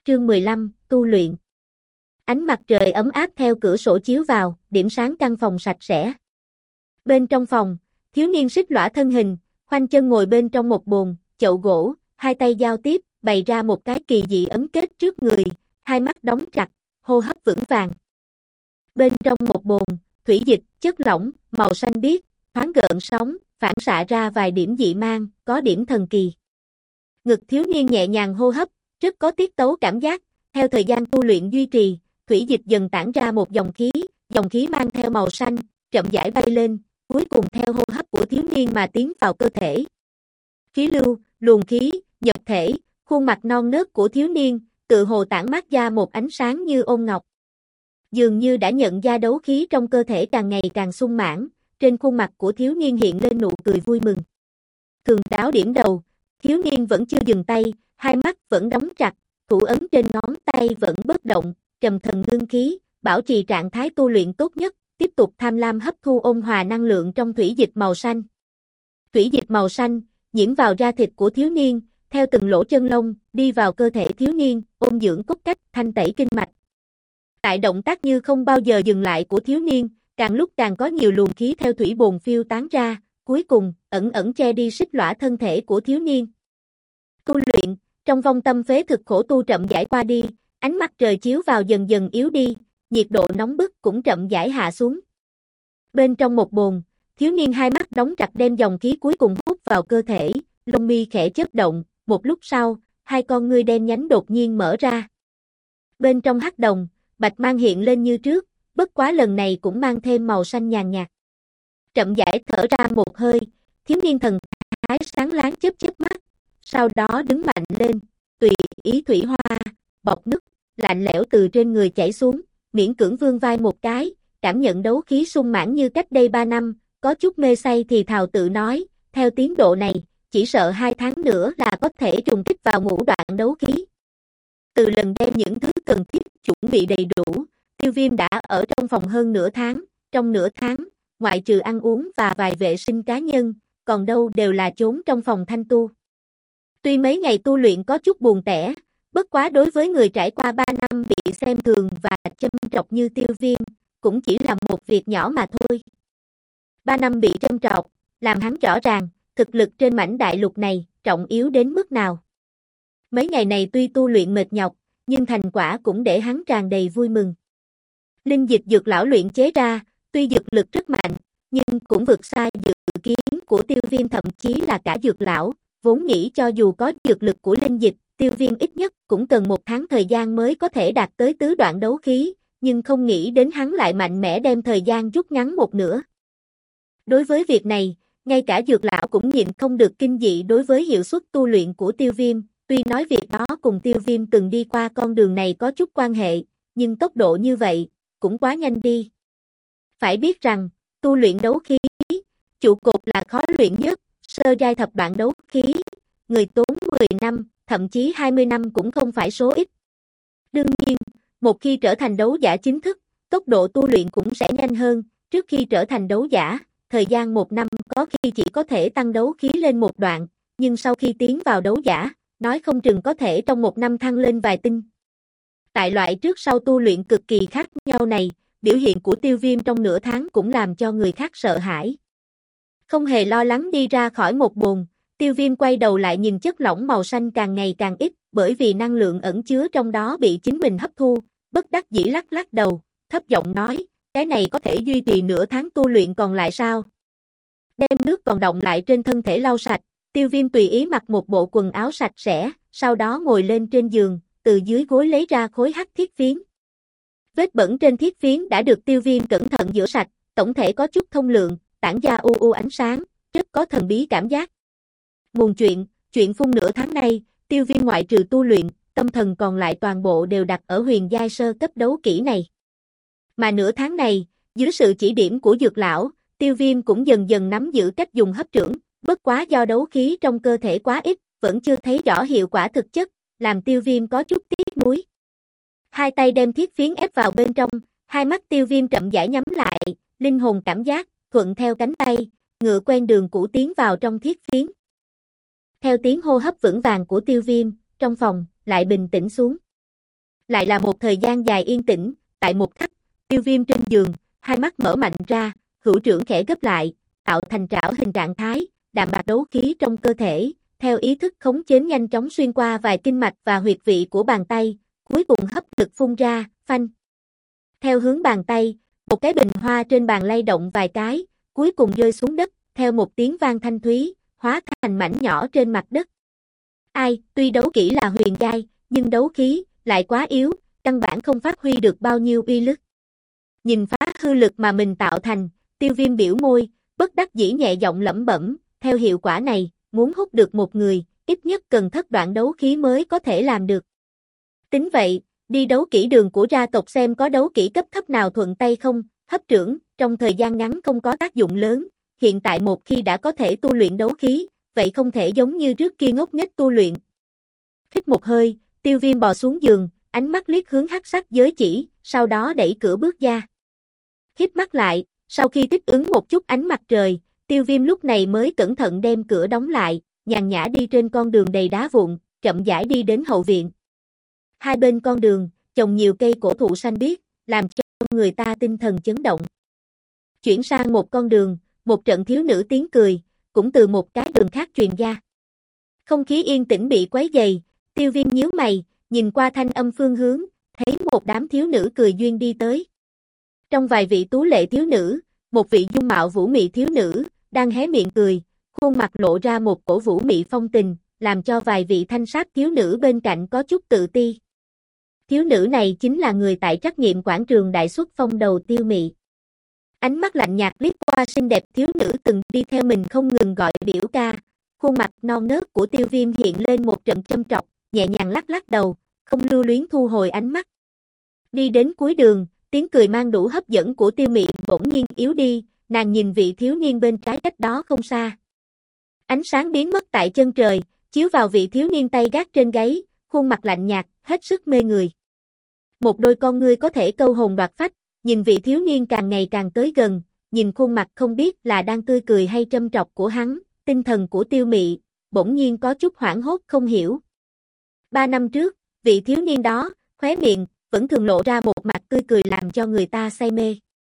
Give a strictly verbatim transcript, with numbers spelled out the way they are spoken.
Chương mười lăm, tu luyện. Ánh mặt trời ấm áp theo cửa sổ chiếu vào, điểm sáng căn phòng sạch sẽ. Bên trong phòng, thiếu niên xích lõa thân hình, khoanh chân ngồi bên trong một bồn, chậu gỗ, hai tay giao tiếp, bày ra một cái kỳ dị ấn kết trước người, hai mắt đóng chặt, hô hấp vững vàng. Bên trong một bồn, thủy dịch, chất lỏng, màu xanh biếc, thoáng gợn sóng, phản xạ ra vài điểm dị mang, có điểm thần kỳ. Ngực thiếu niên nhẹ nhàng hô hấp, rất có tiết tấu cảm giác, theo thời gian tu luyện duy trì, thủy dịch dần tản ra một dòng khí, dòng khí mang theo màu xanh, chậm rãi bay lên, cuối cùng theo hô hấp của thiếu niên mà tiến vào cơ thể. Khí lưu, luồng khí, nhập thể, khuôn mặt non nớt của thiếu niên, tự hồ tản mát ra một ánh sáng như ôn ngọc. Dường như đã nhận ra đấu khí trong cơ thể càng ngày càng sung mãn, trên khuôn mặt của thiếu niên hiện lên nụ cười vui mừng. Thường đáo điểm đầu, thiếu niên vẫn chưa dừng tay, hai mắt vẫn đóng chặt, thủ ấn trên ngón tay vẫn bất động, trầm thần ngưng khí, bảo trì trạng thái tu luyện tốt nhất, tiếp tục tham lam hấp thu ôn hòa năng lượng trong thủy dịch màu xanh. Thủy dịch màu xanh nhiễm vào da thịt của thiếu niên, theo từng lỗ chân lông, đi vào cơ thể thiếu niên, ôn dưỡng cốt cách, thanh tẩy kinh mạch. Tại động tác như không bao giờ dừng lại của thiếu niên, càng lúc càng có nhiều luồng khí theo thủy bồn phiêu tán ra, cuối cùng ẩn ẩn che đi xích lõa thân thể của thiếu niên. Tu luyện, trong vong tâm phế thực khổ tu chậm rãi qua đi, ánh mặt trời chiếu vào dần dần yếu đi, nhiệt độ nóng bức cũng chậm rãi hạ xuống. Bên trong một bồn, thiếu niên hai mắt đóng chặt đem dòng khí cuối cùng hút vào cơ thể, lông mi khẽ chớp động, một lúc sau, hai con ngươi đen nhánh đột nhiên mở ra. Bên trong hắc đồng, bạch mang hiện lên như trước, bất quá lần này cũng mang thêm màu xanh nhàn nhạt. Chậm rãi thở ra một hơi, thiếu niên thần thái sáng láng chớp chớp mắt, sau đó đứng mạnh lên, tùy ý thủy hoa, bọt nước, lạnh lẽo từ trên người chảy xuống, miễn cưỡng vươn vai một cái, cảm nhận đấu khí sung mãn như cách đây ba năm, có chút mê say thì thào tự nói, theo tiến độ này, chỉ sợ hai tháng nữa là có thể trùng kích vào ngũ đoạn đấu khí. Từ lần đem những thứ cần thiết chuẩn bị đầy đủ, Tiêu Viêm đã ở trong phòng hơn nửa tháng, trong nửa tháng, ngoại trừ ăn uống và vài vệ sinh cá nhân, còn đâu đều là trốn trong phòng thanh tu. Tuy mấy ngày tu luyện có chút buồn tẻ, bất quá đối với người trải qua ba năm bị xem thường và châm trọc như Tiêu Viêm, cũng chỉ là một việc nhỏ mà thôi. Ba năm bị châm trọc, làm hắn rõ ràng, thực lực trên mảnh đại lục này, trọng yếu đến mức nào. Mấy ngày này tuy tu luyện mệt nhọc, nhưng thành quả cũng để hắn tràn đầy vui mừng. Linh dịch dược lão luyện chế ra, tuy dược lực rất mạnh, nhưng cũng vượt xa dự kiến của Tiêu Viêm, thậm chí là cả dược lão, vốn nghĩ cho dù có dược lực của linh dịch, Tiêu Viêm ít nhất cũng cần một tháng thời gian mới có thể đạt tới tứ đoạn đấu khí, nhưng không nghĩ đến hắn lại mạnh mẽ đem thời gian rút ngắn một nửa. Đối với việc này, ngay cả dược lão cũng nhịn không được kinh dị đối với hiệu suất tu luyện của Tiêu Viêm, tuy nói việc đó cùng Tiêu Viêm từng đi qua con đường này có chút quan hệ, nhưng tốc độ như vậy, cũng quá nhanh đi. Phải biết rằng, tu luyện đấu khí, trụ cột là khó luyện nhất, sơ giai thập đoạn đấu khí, người tốn mười năm, thậm chí hai mươi năm cũng không phải số ít. Đương nhiên, một khi trở thành đấu giả chính thức, tốc độ tu luyện cũng sẽ nhanh hơn, trước khi trở thành đấu giả, thời gian một năm có khi chỉ có thể tăng đấu khí lên một đoạn, nhưng sau khi tiến vào đấu giả, nói không chừng có thể trong một năm thăng lên vài tinh. Tại loại trước sau tu luyện cực kỳ khác nhau này, biểu hiện của Tiêu Viêm trong nửa tháng cũng làm cho người khác sợ hãi. Không hề lo lắng đi ra khỏi một bồn, Tiêu Viêm quay đầu lại nhìn chất lỏng màu xanh càng ngày càng ít, bởi vì năng lượng ẩn chứa trong đó bị chính mình hấp thu, bất đắc dĩ lắc lắc đầu, thấp giọng nói, cái này có thể duy trì nửa tháng tu luyện còn lại sao? Đem nước còn đọng lại trên thân thể lau sạch, Tiêu Viêm tùy ý mặc một bộ quần áo sạch sẽ, sau đó ngồi lên trên giường, từ dưới gối lấy ra khối hắc thiết phiến. Vết bẩn trên thiết phiến đã được Tiêu Viêm cẩn thận rửa sạch, tổng thể có chút thông lượng, tản ra u u ánh sáng, rất có thần bí cảm giác. Nguồn chuyện, chuyện phun nửa tháng nay, Tiêu Viêm ngoại trừ tu luyện, tâm thần còn lại toàn bộ đều đặt ở huyền giai sơ cấp đấu kỹ này. Mà nửa tháng này, dưới sự chỉ điểm của dược lão, Tiêu Viêm cũng dần dần nắm giữ cách dùng hấp trưởng, bất quá do đấu khí trong cơ thể quá ít, vẫn chưa thấy rõ hiệu quả thực chất, làm Tiêu Viêm có chút tiếc nuối. Hai tay đem thiết phiến ép vào bên trong, hai mắt Tiêu Viêm chậm rãi nhắm lại, linh hồn cảm giác, thuận theo cánh tay, ngựa quen đường cũ tiến vào trong thiết phiến. Theo tiếng hô hấp vững vàng của Tiêu Viêm, trong phòng lại bình tĩnh xuống. Lại là một thời gian dài yên tĩnh, tại một khắc, Tiêu Viêm trên giường, hai mắt mở mạnh ra, hữu trưởng khẽ gấp lại, tạo thành trảo hình trạng thái, đạm bạc đấu khí trong cơ thể, theo ý thức khống chế nhanh chóng xuyên qua vài kinh mạch và huyệt vị của bàn tay, cuối cùng hấp lực phun ra, phanh. Theo hướng bàn tay, một cái bình hoa trên bàn lay động vài cái, cuối cùng rơi xuống đất, theo một tiếng vang thanh thúy, hóa thành mảnh nhỏ trên mặt đất. Ai, tuy đấu kỹ là huyền giai, nhưng đấu khí lại quá yếu, căn bản không phát huy được bao nhiêu uy lực. Nhìn phá hư lực mà mình tạo thành, Tiêu Viêm biểu môi, bất đắc dĩ nhẹ giọng lẩm bẩm, theo hiệu quả này, muốn hút được một người, ít nhất cần thất đoạn đấu khí mới có thể làm được. Tính vậy, đi đấu kỹ đường của gia tộc xem có đấu kỹ cấp thấp nào thuận tay không, hấp trưởng, trong thời gian ngắn không có tác dụng lớn, hiện tại một khi đã có thể tu luyện đấu khí, vậy không thể giống như trước kia ngốc nghếch tu luyện. Hít một hơi, Tiêu Viêm bò xuống giường, ánh mắt liếc hướng hắc sắc giới chỉ, sau đó đẩy cửa bước ra. Hít mắt lại, sau khi thích ứng một chút ánh mặt trời, Tiêu Viêm lúc này mới cẩn thận đem cửa đóng lại, nhàn nhã đi trên con đường đầy đá vụn, chậm rãi đi đến hậu viện. Hai bên con đường, trồng nhiều cây cổ thụ xanh biếc, làm cho người ta tinh thần chấn động. Chuyển sang một con đường, một trận thiếu nữ tiếng cười, cũng từ một cái đường khác truyền ra. Không khí yên tĩnh bị quấy dày, Tiêu Viêm nhíu mày, nhìn qua thanh âm phương hướng, thấy một đám thiếu nữ cười duyên đi tới. Trong vài vị tú lệ thiếu nữ, một vị dung mạo vũ mị thiếu nữ, đang hé miệng cười, khuôn mặt lộ ra một cổ vũ mị phong tình, làm cho vài vị thanh sắc thiếu nữ bên cạnh có chút tự ti. Thiếu nữ này chính là người tại trắc nghiệm quảng trường đại xuất phong đầu Tiêu Mị. Ánh mắt lạnh nhạt liếc qua xinh đẹp thiếu nữ từng đi theo mình không ngừng gọi biểu ca, khuôn mặt non nớt của Tiêu Viêm hiện lên một trận châm trọc, nhẹ nhàng lắc lắc đầu, không lưu luyến thu hồi ánh mắt. Đi đến cuối đường, tiếng cười mang đủ hấp dẫn của Tiêu Mị bỗng nhiên yếu đi, nàng nhìn vị thiếu niên bên trái cách đó không xa. Ánh sáng biến mất tại chân trời, chiếu vào vị thiếu niên tay gác trên gáy, khuôn mặt lạnh nhạt, hết sức mê người. Một đôi con ngươi có thể câu hồn đoạt phách, nhìn vị thiếu niên càng ngày càng tới gần, nhìn khuôn mặt không biết là đang tươi cười hay châm trọc của hắn, tinh thần của Tiêu Mị bỗng nhiên có chút hoảng hốt không hiểu. Ba năm trước, vị thiếu niên đó, khóe miệng vẫn thường lộ ra một mặt tươi cười làm cho người ta say mê.